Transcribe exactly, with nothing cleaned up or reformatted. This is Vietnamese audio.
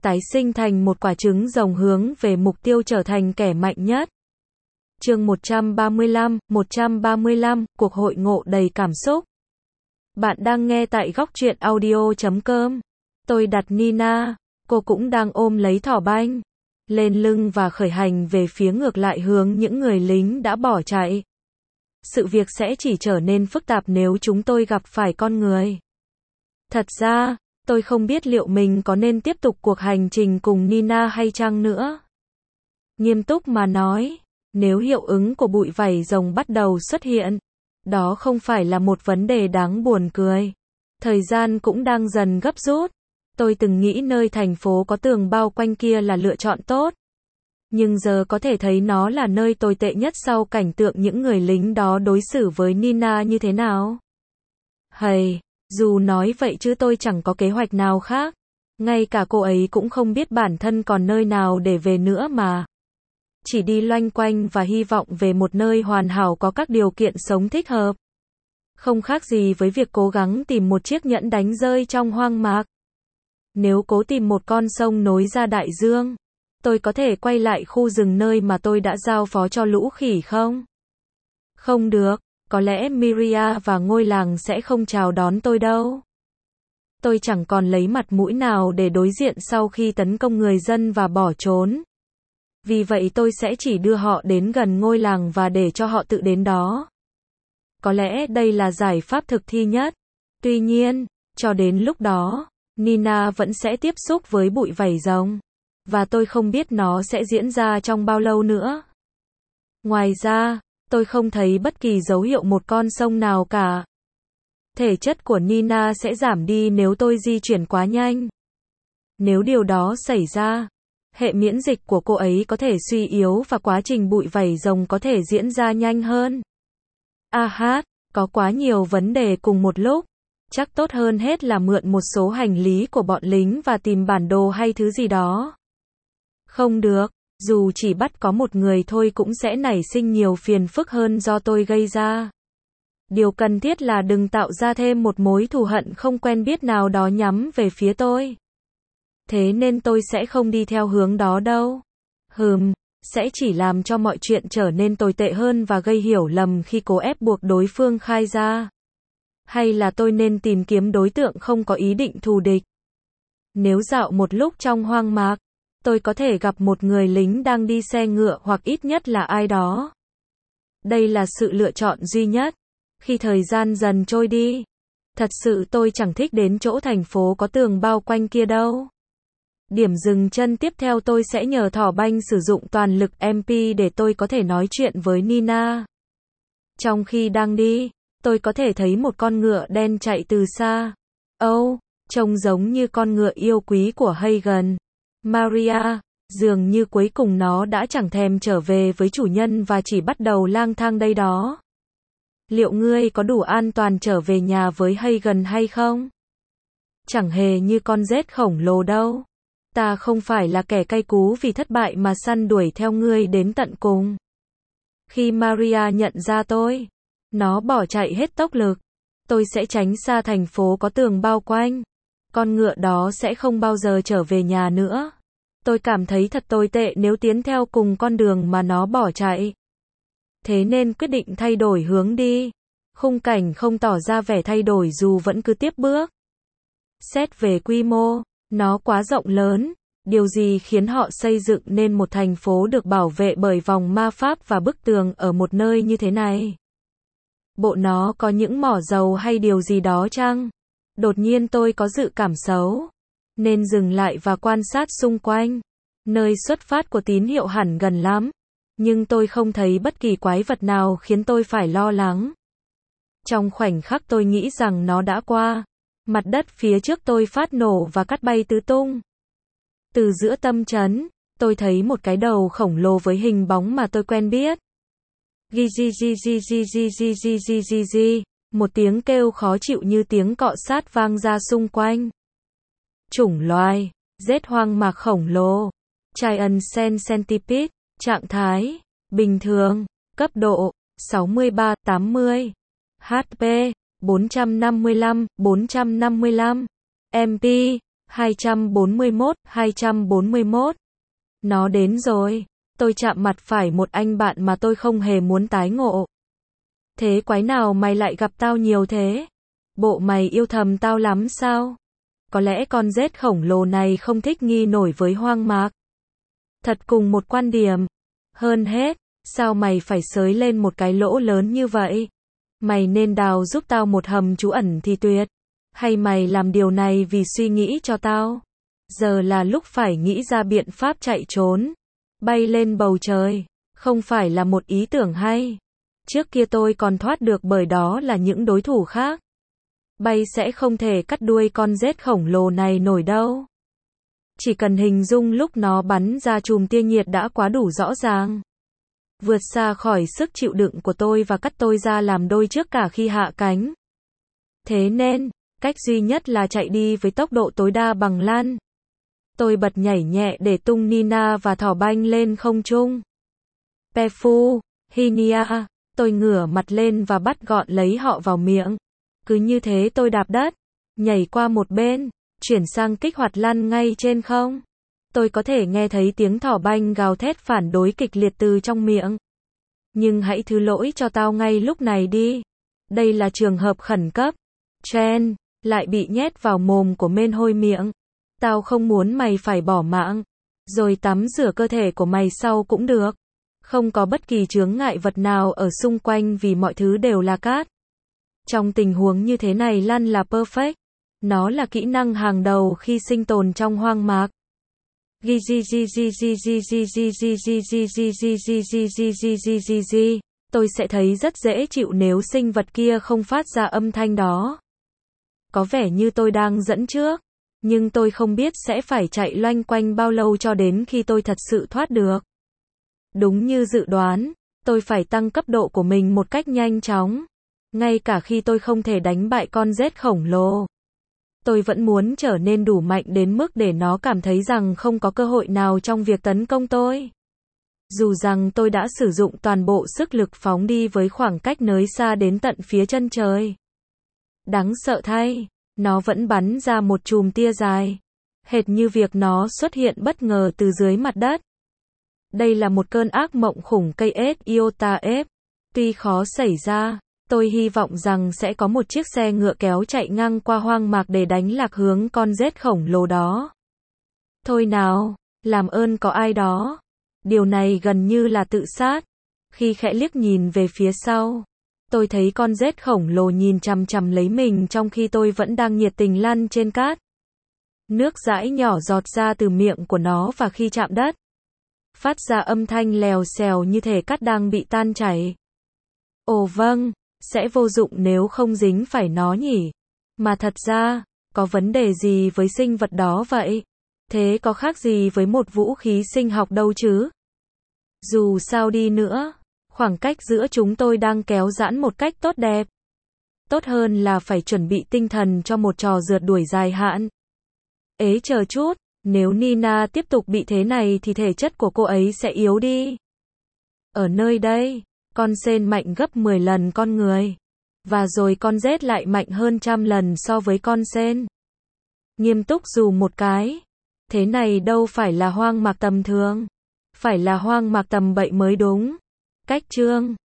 tái sinh thành một quả trứng rồng hướng về mục tiêu trở thành kẻ mạnh nhất. Chương một trăm ba mươi lăm, một trăm ba mươi lăm, cuộc hội ngộ đầy cảm xúc. Bạn đang nghe tại góc truyện audio chấm com. Tôi đặt Nina, cô cũng đang ôm lấy thỏ banh lên lưng và khởi hành về phía ngược lại hướng những người lính đã bỏ chạy. Sự việc sẽ chỉ trở nên phức tạp nếu chúng tôi gặp phải con người. Thật ra, tôi không biết liệu mình có nên tiếp tục cuộc hành trình cùng Nina hay chăng nữa. Nghiêm túc mà nói, nếu hiệu ứng của bụi vảy rồng bắt đầu xuất hiện, đó không phải là một vấn đề đáng buồn cười. Thời gian cũng đang dần gấp rút. Tôi từng nghĩ nơi thành phố có tường bao quanh kia là lựa chọn tốt. Nhưng giờ có thể thấy nó là nơi tồi tệ nhất sau cảnh tượng những người lính đó đối xử với Nina như thế nào. Hầy, dù nói vậy chứ tôi chẳng có kế hoạch nào khác. Ngay cả cô ấy cũng không biết bản thân còn nơi nào để về nữa mà. Chỉ đi loanh quanh và hy vọng về một nơi hoàn hảo có các điều kiện sống thích hợp. Không khác gì với việc cố gắng tìm một chiếc nhẫn đánh rơi trong hoang mạc. Nếu cố tìm một con sông nối ra đại dương, tôi có thể quay lại khu rừng nơi mà tôi đã giao phó cho lũ khỉ không? Không được, có lẽ Miria và ngôi làng sẽ không chào đón tôi đâu. Tôi chẳng còn lấy mặt mũi nào để đối diện sau khi tấn công người dân và bỏ trốn. Vì vậy tôi sẽ chỉ đưa họ đến gần ngôi làng và để cho họ tự đến đó. Có lẽ đây là giải pháp thực thi nhất. Tuy nhiên, cho đến lúc đó, Nina vẫn sẽ tiếp xúc với bụi vảy rồng. Và tôi không biết nó sẽ diễn ra trong bao lâu nữa. Ngoài ra, tôi không thấy bất kỳ dấu hiệu một con sông nào cả. Thể chất của Nina sẽ giảm đi nếu tôi di chuyển quá nhanh. Nếu điều đó xảy ra, hệ miễn dịch của cô ấy có thể suy yếu và quá trình bụi vảy rồng có thể diễn ra nhanh hơn. A hát, có quá nhiều vấn đề cùng một lúc. Chắc tốt hơn hết là mượn một số hành lý của bọn lính và tìm bản đồ hay thứ gì đó. Không được, dù chỉ bắt có một người thôi cũng sẽ nảy sinh nhiều phiền phức hơn do tôi gây ra. Điều cần thiết là đừng tạo ra thêm một mối thù hận không quen biết nào đó nhắm về phía tôi. Thế nên tôi sẽ không đi theo hướng đó đâu. Hừm, sẽ chỉ làm cho mọi chuyện trở nên tồi tệ hơn và gây hiểu lầm khi cố ép buộc đối phương khai ra. Hay là tôi nên tìm kiếm đối tượng không có ý định thù địch? Nếu dạo một lúc trong hoang mạc, tôi có thể gặp một người lính đang đi xe ngựa hoặc ít nhất là ai đó. Đây là sự lựa chọn duy nhất. Khi thời gian dần trôi đi, thật sự tôi chẳng thích đến chỗ thành phố có tường bao quanh kia đâu. Điểm dừng chân tiếp theo tôi sẽ nhờ thỏ banh sử dụng toàn lực em pê để tôi có thể nói chuyện với Nina. Trong khi đang đi, tôi có thể thấy một con ngựa đen chạy từ xa. Âu, oh, trông giống như con ngựa yêu quý của Hagen. Maria, dường như cuối cùng nó đã chẳng thèm trở về với chủ nhân và chỉ bắt đầu lang thang đây đó. Liệu ngươi có đủ an toàn trở về nhà với Hagen hay không? Chẳng hề như con rết khổng lồ đâu. Ta không phải là kẻ cay cú vì thất bại mà săn đuổi theo ngươi đến tận cùng. Khi Maria nhận ra tôi, nó bỏ chạy hết tốc lực. Tôi sẽ tránh xa thành phố có tường bao quanh. Con ngựa đó sẽ không bao giờ trở về nhà nữa. Tôi cảm thấy thật tồi tệ nếu tiến theo cùng con đường mà nó bỏ chạy. Thế nên quyết định thay đổi hướng đi. Khung cảnh không tỏ ra vẻ thay đổi dù vẫn cứ tiếp bước. Xét về quy mô, nó quá rộng lớn. Điều gì khiến họ xây dựng nên một thành phố được bảo vệ bởi vòng ma pháp và bức tường ở một nơi như thế này? Bộ nó có những mỏ dầu hay điều gì đó chăng? Đột nhiên tôi có dự cảm xấu. Nên dừng lại và quan sát xung quanh. Nơi xuất phát của tín hiệu hẳn gần lắm. Nhưng tôi không thấy bất kỳ quái vật nào khiến tôi phải lo lắng. Trong khoảnh khắc tôi nghĩ rằng nó đã qua. Mặt đất phía trước tôi phát nổ và cát bay tứ tung. Từ giữa tâm trấn, tôi thấy một cái đầu khổng lồ với hình bóng mà tôi quen biết. Gi gi gi gi gi gi gi gi gi gi gi. Một tiếng kêu khó chịu như tiếng cọ sát vang ra xung quanh. Chủng loài, rết hoang mạc khổng lồ. Giant Sand Centipede, trạng thái, bình thường, cấp độ, sáu mươi ba tám mươi. hát pê, bốn trăm năm mươi lăm, bốn trăm năm mươi lăm. em pê, hai trăm bốn mươi mốt, hai trăm bốn mươi mốt. Nó đến rồi. Tôi chạm mặt phải một anh bạn mà tôi không hề muốn tái ngộ. Thế quái nào mày lại gặp tao nhiều thế? Bộ mày yêu thầm tao lắm sao? Có lẽ con rết khổng lồ này không thích nghi nổi với hoang mạc. Thật cùng một quan điểm. Hơn hết, sao mày phải xới lên một cái lỗ lớn như vậy? Mày nên đào giúp tao một hầm trú ẩn thì tuyệt. Hay mày làm điều này vì suy nghĩ cho tao? Giờ là lúc phải nghĩ ra biện pháp chạy trốn. Bay lên bầu trời. Không phải là một ý tưởng hay. Trước kia tôi còn thoát được bởi đó là những đối thủ khác. Bay sẽ không thể cắt đuôi con rết khổng lồ này nổi đâu. Chỉ cần hình dung lúc nó bắn ra chùm tia nhiệt đã quá đủ rõ ràng. Vượt xa khỏi sức chịu đựng của tôi và cắt tôi ra làm đôi trước cả khi hạ cánh. Thế nên, cách duy nhất là chạy đi với tốc độ tối đa bằng lăn. Tôi bật nhảy nhẹ để tung Nina và thỏ banh lên không trung. Pefu, Hinia, tôi ngửa mặt lên và bắt gọn lấy họ vào miệng. Cứ như thế tôi đạp đất, nhảy qua một bên, chuyển sang kích hoạt lăn ngay trên không. Tôi có thể nghe thấy tiếng thỏ banh gào thét phản đối kịch liệt từ trong miệng. Nhưng hãy thứ lỗi cho tao ngay lúc này đi. Đây là trường hợp khẩn cấp. Chen, lại bị nhét vào mồm của men hôi miệng. Tao không muốn mày phải bỏ mạng. Rồi tắm rửa cơ thể của mày sau cũng được. Không có bất kỳ chướng ngại vật nào ở xung quanh vì mọi thứ đều là cát. Trong tình huống như thế này lăn là perfect. Nó là kỹ năng hàng đầu khi sinh tồn trong hoang mạc. Tôi sẽ thấy rất dễ chịu nếu sinh vật kia không phát ra âm thanh đó. Có vẻ như tôi đang dẫn trước, nhưng tôi không biết sẽ phải chạy loanh quanh bao lâu cho đến khi tôi thật sự thoát được. Đúng như dự đoán, tôi phải tăng cấp độ của mình một cách nhanh chóng. Ngay cả khi tôi không thể đánh bại con rết khổng lồ. Tôi vẫn muốn trở nên đủ mạnh đến mức để nó cảm thấy rằng không có cơ hội nào trong việc tấn công tôi. Dù rằng tôi đã sử dụng toàn bộ sức lực phóng đi với khoảng cách nới xa đến tận phía chân trời. Đáng sợ thay, nó vẫn bắn ra một chùm tia dài. Hệt như việc nó xuất hiện bất ngờ từ dưới mặt đất. Đây là một cơn ác mộng khủng cây ết iota ép. Tuy khó xảy ra, tôi hy vọng rằng sẽ có một chiếc xe ngựa kéo chạy ngang qua hoang mạc để đánh lạc hướng con rết khổng lồ đó. Thôi nào, làm ơn có ai đó. Điều này gần như là tự sát. Khi khẽ liếc nhìn về phía sau, tôi thấy con rết khổng lồ nhìn chằm chằm lấy mình trong khi tôi vẫn đang nhiệt tình lăn trên cát. Nước dãi nhỏ giọt ra từ miệng của nó và khi chạm đất, phát ra âm thanh lèo xèo như thể cát đang bị tan chảy. Ồ vâng, sẽ vô dụng nếu không dính phải nó nhỉ. Mà thật ra, có vấn đề gì với sinh vật đó vậy? Thế có khác gì với một vũ khí sinh học đâu chứ? Dù sao đi nữa, khoảng cách giữa chúng tôi đang kéo giãn một cách tốt đẹp. Tốt hơn là phải chuẩn bị tinh thần cho một trò rượt đuổi dài hạn. Ế chờ chút, nếu Nina tiếp tục bị thế này thì thể chất của cô ấy sẽ yếu đi. Ở nơi đây, con sên mạnh gấp mười lần con người. Và rồi con rết lại mạnh hơn trăm lần so với con sên. Nghiêm túc dù một cái. Thế này đâu phải là hoang mạc tầm thường. Phải là hoang mạc tầm bậy mới đúng. Cách chương